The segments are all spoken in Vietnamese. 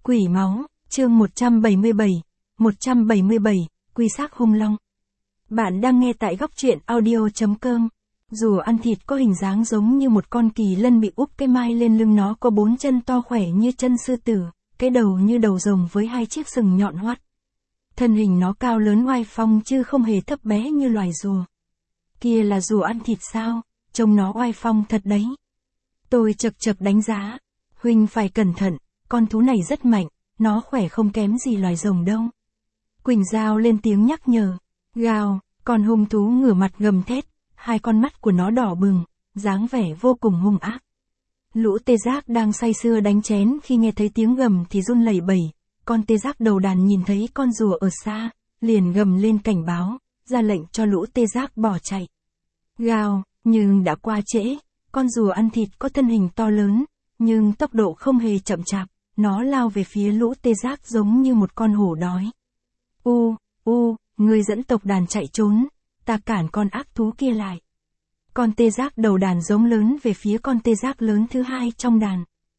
Quỷ máu, chương 177, 177, quy xác hung long. Bạn đang nghe tại góc truyện audio.com. Rùa ăn thịt có hình dáng giống như một con kỳ lân bị úp cái mai lên lưng, nó có 4 chân to khỏe như chân sư tử, cái đầu như đầu rồng với 2 chiếc sừng nhọn hoắt. Thân hình nó cao lớn oai phong chứ không hề thấp bé như loài rùa. Kia là rùa ăn thịt sao? Trông nó oai phong thật đấy. Tôi chậc chậc đánh giá. Huynh phải cẩn thận, con thú này rất mạnh, nó khỏe không kém gì loài rồng đâu. Quỳnh Giao lên tiếng nhắc nhở. Gào, con hung thú ngửa mặt gầm thét, 2 con mắt của nó đỏ bừng, dáng vẻ vô cùng hung ác. Lũ tê giác đang say sưa đánh chén khi nghe thấy tiếng gầm thì run lẩy bẩy. Con tê giác đầu đàn nhìn thấy con rùa ở xa, liền gầm lên cảnh báo, ra lệnh cho lũ tê giác bỏ chạy. Gào, nhưng đã qua trễ, con rùa ăn thịt có thân hình to lớn, nhưng tốc độ không hề chậm chạp, nó lao về phía lũ tê giác giống như một con hổ đói. Ngươi dẫn tộc đàn chạy trốn, ta cản con ác thú kia lại. Con tê giác đầu đàn giống lớn về phía con tê giác lớn thứ hai trong đàn.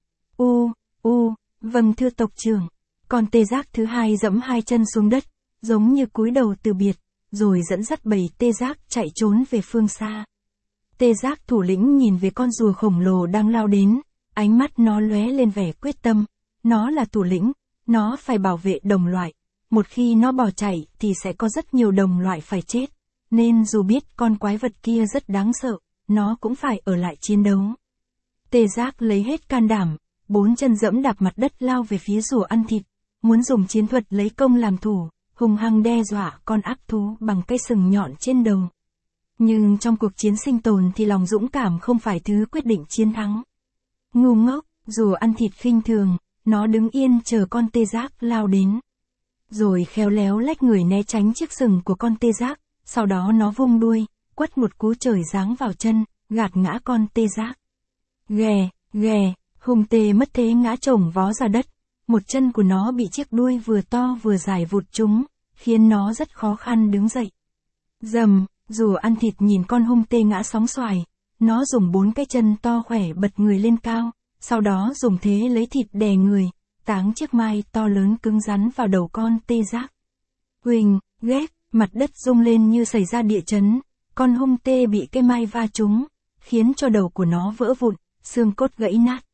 Vâng thưa tộc trưởng. Con tê giác thứ hai giẫm 2 chân xuống đất, giống như cúi đầu từ biệt, rồi dẫn dắt bầy tê giác chạy trốn về phương xa. Tê giác thủ lĩnh nhìn về con rùa khổng lồ đang lao đến, ánh mắt nó lóe lên vẻ quyết tâm. Nó là thủ lĩnh, nó phải bảo vệ đồng loại. Một khi nó bỏ chạy thì sẽ có rất nhiều đồng loại phải chết. Nên dù biết con quái vật kia rất đáng sợ, nó cũng phải ở lại chiến đấu. Tê giác lấy hết can đảm, 4 chân giẫm đạp mặt đất lao về phía rùa ăn thịt, muốn dùng chiến thuật lấy công làm thủ, hung hăng đe dọa con ác thú bằng cái sừng nhọn trên đầu. Nhưng trong cuộc chiến sinh tồn thì lòng dũng cảm không phải thứ quyết định chiến thắng. Ngu ngốc, rùa ăn thịt khinh thường, nó đứng yên chờ con tê giác lao đến. Rồi khéo léo lách người né tránh chiếc sừng của con tê giác, sau đó nó vung đuôi, quất một cú trời giáng vào chân, gạt ngã con tê giác. Ghè, hung tê mất thế ngã chồng vó ra đất, một chân của nó bị chiếc đuôi vừa to vừa dài vụt trúng, khiến nó rất khó khăn đứng dậy. Rầm, rùa ăn thịt nhìn con hung tê ngã sóng xoài, nó dùng 4 cái chân to khỏe bật người lên cao, sau đó dùng thế lấy thịt đè người, táng chiếc mai to lớn cứng rắn vào đầu con tê giác. Huỳnh, ghét, mặt đất rung lên như xảy ra địa chấn, con hung tê bị cái mai va trúng, khiến cho đầu của nó vỡ vụn, xương cốt gãy nát.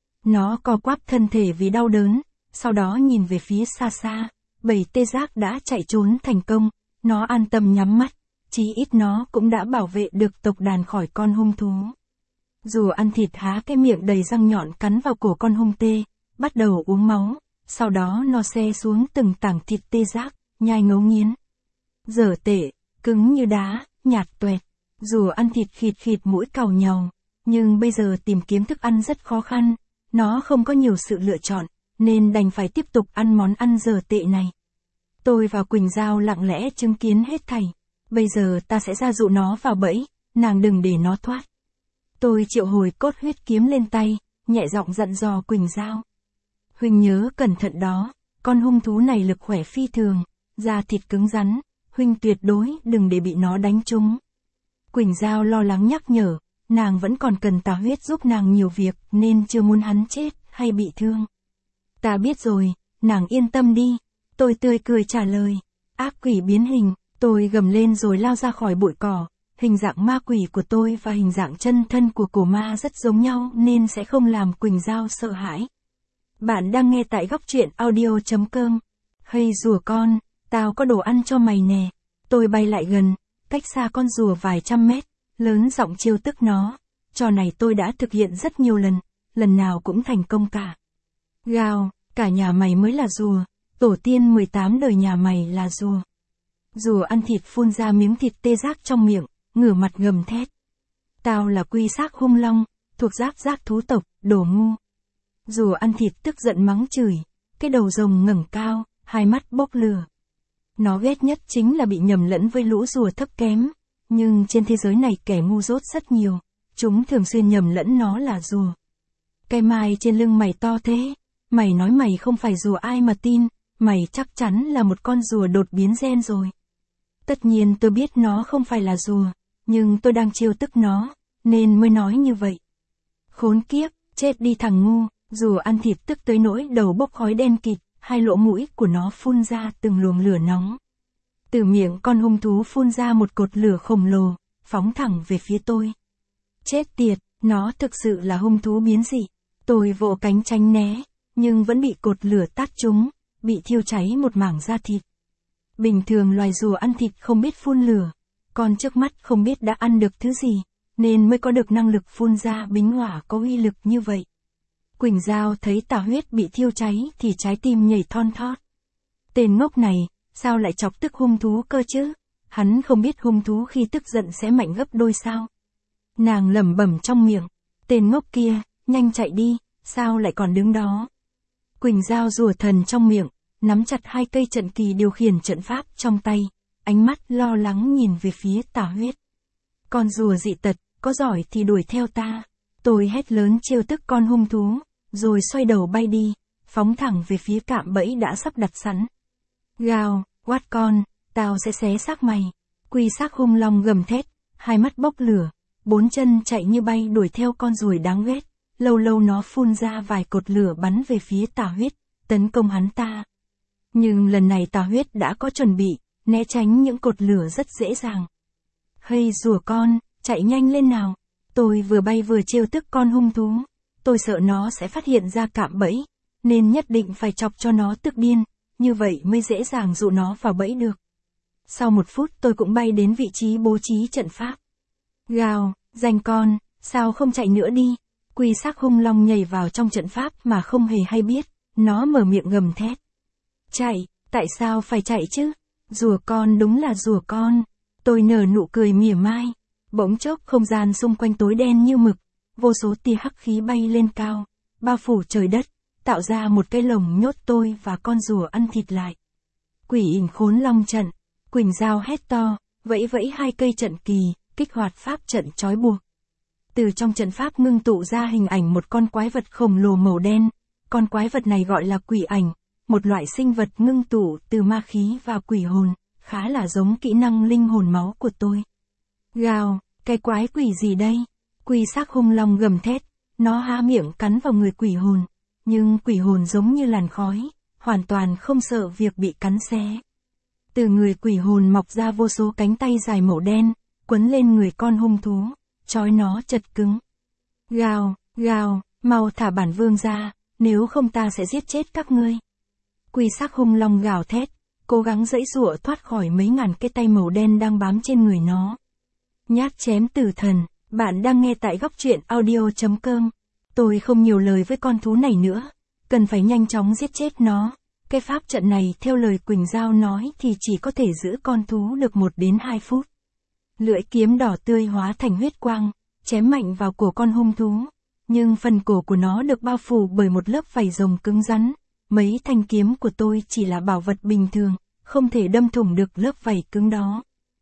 Nó co quắp thân thể vì đau đớn, sau đó nhìn về phía xa xa, bầy tê giác đã chạy trốn thành công, nó an tâm nhắm mắt, chí ít nó cũng đã bảo vệ được tộc đàn khỏi con hung thú. Rùa ăn thịt há cái miệng đầy răng nhọn cắn vào cổ con hung tê, bắt đầu uống máu, sau đó nó xe xuống từng tảng thịt tê giác, nhai ngấu nghiến. Dở tệ, cứng như đá, nhạt toẹt, rùa ăn thịt khịt mũi càu nhàu, nhưng bây giờ tìm kiếm thức ăn rất khó khăn, nó không có nhiều sự lựa chọn, nên đành phải tiếp tục ăn món ăn dở tệ này. Tôi và Quỳnh Giao lặng lẽ chứng kiến hết thảy, bây giờ ta sẽ ra dụ nó vào bẫy, nàng đừng để nó thoát. Tôi triệu hồi cốt huyết kiếm lên tay, nhẹ giọng dặn dò Quỳnh Giao. Huynh nhớ cẩn thận đó, con hung thú này lực khỏe phi thường, da thịt cứng rắn, huynh tuyệt đối đừng để bị nó đánh trúng. Quỳnh Giao lo lắng nhắc nhở, nàng vẫn còn cần Tà Huyết giúp nàng nhiều việc nên chưa muốn hắn chết hay bị thương. Ta biết rồi, nàng yên tâm đi, tôi tươi cười trả lời. Ác quỷ biến hình, tôi gầm lên rồi lao ra khỏi bụi cỏ. Hình dạng ma quỷ của tôi và hình dạng chân thân của cổ ma rất giống nhau nên sẽ không làm Quỳnh Giao sợ hãi. Bạn đang nghe tại góc truyện audio.com. Hay rùa con, tao có đồ ăn cho mày nè. Tôi bay lại gần, cách xa con rùa vài trăm mét, lớn giọng trêu tức nó. Trò này tôi đã thực hiện rất nhiều lần nào cũng thành công cả. Gào, cả nhà mày mới là rùa, tổ tiên 18 đời nhà mày là rùa. Rùa ăn thịt phun ra miếng thịt tê giác trong miệng, ngửa mặt gầm thét. Tao là quy xác hung long, thuộc giáp giác thú tộc, đồ ngu. Rùa ăn thịt tức giận mắng chửi, cái đầu rồng ngẩng cao, 2 mắt bốc lửa. Nó ghét nhất chính là bị nhầm lẫn với lũ rùa thấp kém, nhưng trên thế giới này kẻ ngu dốt rất nhiều, chúng thường xuyên nhầm lẫn nó là rùa. Cái mai trên lưng mày to thế, mày nói mày không phải rùa ai mà tin, mày chắc chắn là một con rùa đột biến gen rồi. Tất nhiên tôi biết nó không phải là rùa, nhưng tôi đang trêu tức nó, nên mới nói như vậy. Khốn kiếp, chết đi thằng ngu, Rùa ăn thịt tức tới nỗi đầu bốc khói đen kịt, hai lỗ mũi của nó phun ra từng luồng lửa nóng. Từ miệng con hung thú phun ra một cột lửa khổng lồ, phóng thẳng về phía tôi. Chết tiệt, nó thực sự là hung thú biến dị. Tôi vỗ cánh tránh né, nhưng vẫn bị cột lửa tát trúng, bị thiêu cháy một mảng da thịt. Bình thường loài rùa ăn thịt không biết phun lửa, còn trước mắt không biết đã ăn được thứ gì, nên mới có được năng lực phun ra bính hỏa có uy lực như vậy. Quỳnh Giao thấy Tà Huyết bị thiêu cháy thì trái tim nhảy thon thót. Tên ngốc này, sao lại chọc tức hung thú cơ chứ? Hắn không biết hung thú khi tức giận sẽ mạnh gấp đôi sao? Nàng lẩm bẩm trong miệng, tên ngốc kia, nhanh chạy đi, sao lại còn đứng đó? Quỳnh Giao rủa thần trong miệng, nắm chặt hai cây trận kỳ điều khiển trận pháp trong tay, ánh mắt lo lắng nhìn về phía Tà Huyết. Con rùa dị tật, có giỏi thì đuổi theo ta. Tôi hét lớn trêu tức con hung thú, rồi xoay đầu bay đi, phóng thẳng về phía cạm bẫy đã sắp đặt sẵn. Gào, quát con, tao sẽ xé xác mày. Quy xác hung long gầm thét, hai mắt bốc lửa, bốn chân chạy như bay đuổi theo con ruồi đáng ghét. Lâu lâu nó phun ra vài cột lửa bắn về phía Tà Huyết, tấn công hắn ta. Nhưng lần này Tà Huyết đã có chuẩn bị, né tránh những cột lửa rất dễ dàng. Hây rùa con, chạy nhanh lên nào. Tôi vừa bay vừa trêu tức con hung thú. Tôi sợ nó sẽ phát hiện ra cạm bẫy, nên nhất định phải chọc cho nó tức điên, như vậy mới dễ dàng dụ nó vào bẫy được. Sau 1 phút tôi cũng bay đến vị trí bố trí trận pháp. Gào, danh con, sao không chạy nữa đi? Quy xác hung long nhảy vào trong trận pháp mà không hề hay biết, nó mở miệng gầm thét. Chạy, tại sao phải chạy chứ? Rùa con đúng là rùa con. Tôi nở nụ cười mỉa mai. Bỗng chốc không gian xung quanh tối đen như mực, vô số tia hắc khí bay lên cao, bao phủ trời đất, tạo ra một cái lồng nhốt tôi và con rùa ăn thịt lại. Quỷ ảnh khốn long trận, Quỳnh Giao hét to, vẫy vẫy hai cây trận kỳ, kích hoạt pháp trận trói buộc. Từ trong trận pháp ngưng tụ ra hình ảnh một con quái vật khổng lồ màu đen, con quái vật này gọi là quỷ ảnh, một loại sinh vật ngưng tụ từ ma khí và quỷ hồn, khá là giống kỹ năng linh hồn máu của tôi. Gào, cái quái quỷ gì đây? Quy xác hung long gầm thét, nó há miệng cắn vào người quỷ hồn, nhưng quỷ hồn giống như làn khói, hoàn toàn không sợ việc bị cắn xé. Từ người quỷ hồn mọc ra vô số cánh tay dài màu đen, quấn lên người con hung thú, trói nó chật cứng. Gào, gào, mau thả bản vương ra, nếu không ta sẽ giết chết các ngươi. Quy xác hung long gào thét, cố gắng giãy giụa thoát khỏi mấy ngàn cái tay màu đen đang bám trên người nó. Nhát chém tử thần, bạn đang nghe tại góc truyện audio.com. Tôi không nhiều lời với con thú này nữa, cần phải nhanh chóng giết chết nó. Cái pháp trận này theo lời Quỳnh Giao nói thì chỉ có thể giữ con thú được 1 đến 2 phút. Lưỡi kiếm đỏ tươi hóa thành huyết quang, chém mạnh vào cổ con hung thú, nhưng phần cổ của nó được bao phủ bởi một lớp vảy rồng cứng rắn. Mấy thanh kiếm của tôi chỉ là bảo vật bình thường, không thể đâm thủng được lớp vảy cứng đó.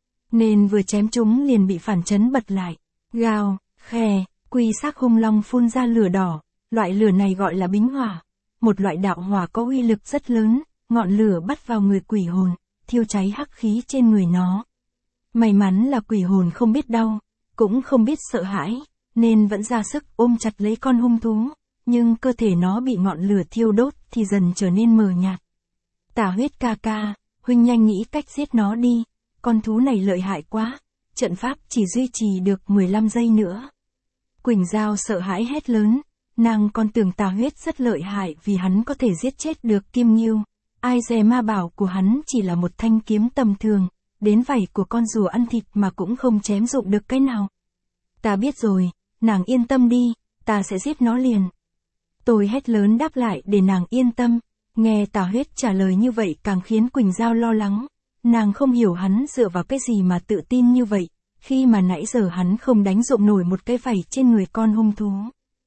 Nên vừa chém chúng liền bị phản chấn bật lại. Gào, khè, quy xác hung long phun ra lửa đỏ, loại lửa này gọi là bính hỏa. Một loại đạo hỏa có uy lực rất lớn, ngọn lửa bắt vào người quỷ hồn, thiêu cháy hắc khí trên người nó. May mắn là quỷ hồn không biết đau, cũng không biết sợ hãi, nên vẫn ra sức ôm chặt lấy con hung thú, nhưng cơ thể nó bị ngọn lửa thiêu đốt thì dần trở nên mờ nhạt. Tà Huyết ca ca, huynh nhanh nghĩ cách giết nó đi, con thú này lợi hại quá, trận pháp chỉ duy trì được 15 giây nữa. Quỳnh Giao sợ hãi hét lớn, nàng còn tưởng Tà Huyết rất lợi hại vì hắn có thể giết chết được Kim Ngưu, ai dè ma bảo của hắn chỉ là một thanh kiếm tầm thường, đến vảy của con rùa ăn thịt mà cũng không chém dụng được cái nào. Ta biết rồi, nàng yên tâm đi, ta sẽ giết nó liền. Tôi hét lớn đáp lại để nàng yên tâm, nghe Tà Huyết trả lời như vậy càng khiến Quỳnh Giao lo lắng, nàng không hiểu hắn dựa vào cái gì mà tự tin như vậy, khi mà nãy giờ hắn không đánh dụng nổi một cái vảy trên người con hung thú.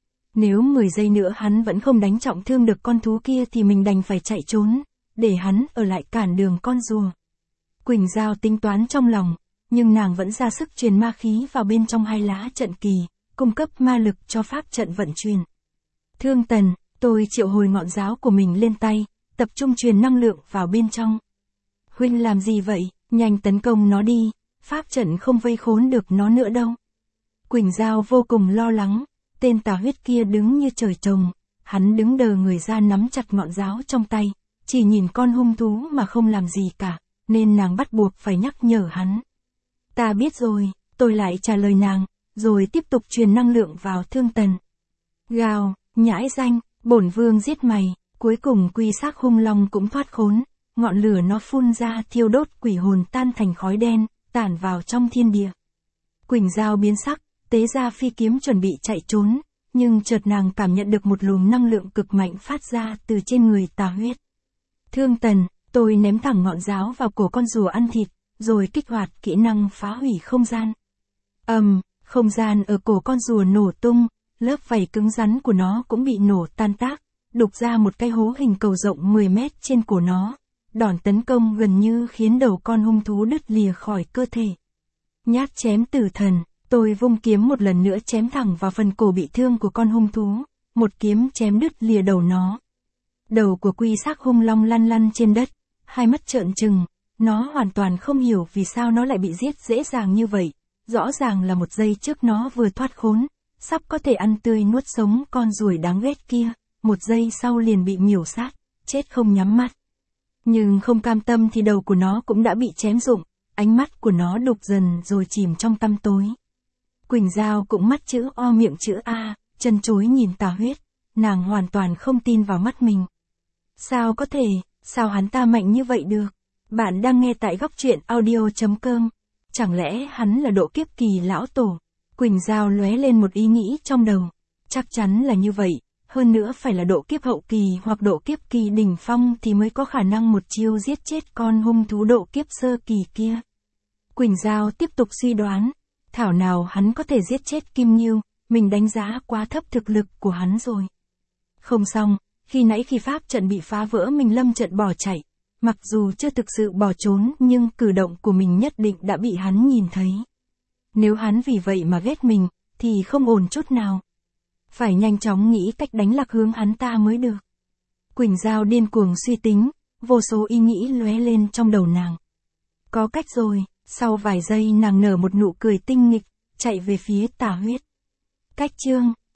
Nếu 10 giây nữa hắn vẫn không đánh trọng thương được con thú kia thì mình đành phải chạy trốn, để hắn ở lại cản đường con rùa. Quỳnh Giao tính toán trong lòng, nhưng nàng vẫn ra sức truyền ma khí vào bên trong hai lá trận kỳ, cung cấp ma lực cho pháp trận vận chuyển. Thương Tần, tôi triệu hồi ngọn giáo của mình lên tay, tập trung truyền năng lượng vào bên trong. Huynh làm gì vậy, nhanh tấn công nó đi, pháp trận không vây khốn được nó nữa đâu. Quỳnh Giao vô cùng lo lắng, tên Tà Huyết kia đứng như trời trồng, Hắn đứng đờ người ra nắm chặt ngọn giáo trong tay, chỉ nhìn con hung thú mà không làm gì cả, nên nàng bắt buộc phải nhắc nhở hắn. Ta biết rồi, tôi lại trả lời nàng, rồi tiếp tục truyền năng lượng vào Thương Tần. Gào, nhãi danh, bổn vương giết mày, cuối cùng quy xác hung long cũng thoát khốn, ngọn lửa nó phun ra thiêu đốt quỷ hồn tan thành khói đen, tản vào trong thiên địa. Quỳnh Giao biến sắc, tế ra phi kiếm chuẩn bị chạy trốn, nhưng chợt nàng cảm nhận được một luồng năng lượng cực mạnh phát ra từ trên người Tà Huyết. Thương Tần, tôi ném thẳng ngọn giáo vào cổ con rùa ăn thịt, rồi kích hoạt kỹ năng phá hủy không gian. Không gian ở cổ con rùa nổ tung, lớp vảy cứng rắn của nó cũng bị nổ tan tác, đục ra một cái hố hình cầu rộng 10 mét trên cổ nó. Đòn tấn công gần như khiến đầu con hung thú đứt lìa khỏi cơ thể. Nhát chém tử thần, tôi vung kiếm một lần nữa chém thẳng vào phần cổ bị thương của con hung thú, một kiếm chém đứt lìa đầu nó. Đầu của quy xác hung long lăn lăn trên đất, hai mắt trợn trừng, nó hoàn toàn không hiểu vì sao nó lại bị giết dễ dàng như vậy. Rõ ràng là một giây trước nó vừa thoát khốn, sắp có thể ăn tươi nuốt sống con ruồi đáng ghét kia, một giây sau liền bị miểu sát, chết không nhắm mắt. Nhưng không cam tâm thì đầu của nó cũng đã bị chém rụng, ánh mắt của nó đục dần rồi chìm trong tăm tối. Quỳnh Giao cũng mắt chữ O miệng chữ A, chân chối nhìn Tà Huyết, nàng hoàn toàn không tin vào mắt mình. Sao có thể, sao hắn ta mạnh như vậy được? Bạn đang nghe tại góc truyện audio.com. Chẳng lẽ hắn là độ kiếp kỳ lão tổ? Quỳnh Giao lóe lên một ý nghĩ trong đầu. Chắc chắn là như vậy, hơn nữa phải là độ kiếp hậu kỳ hoặc độ kiếp kỳ đỉnh phong thì mới có khả năng một chiêu giết chết con hung thú độ kiếp sơ kỳ kia. Quỳnh Giao tiếp tục suy đoán, thảo nào hắn có thể giết chết Kim Nghiêu, mình đánh giá quá thấp thực lực của hắn rồi. Không xong, khi pháp trận bị phá vỡ mình lâm trận bỏ chạy. Mặc dù chưa thực sự bỏ trốn nhưng cử động của mình nhất định đã bị hắn nhìn thấy. Nếu hắn vì vậy mà ghét mình, thì không ổn chút nào. Phải nhanh chóng nghĩ cách đánh lạc hướng hắn ta mới được. Quỳnh Giao điên cuồng suy tính, vô số ý nghĩ lóe lên trong đầu nàng. Có cách rồi, sau vài giây nàng nở một nụ cười tinh nghịch, chạy về phía Tà Huyết. Cách chương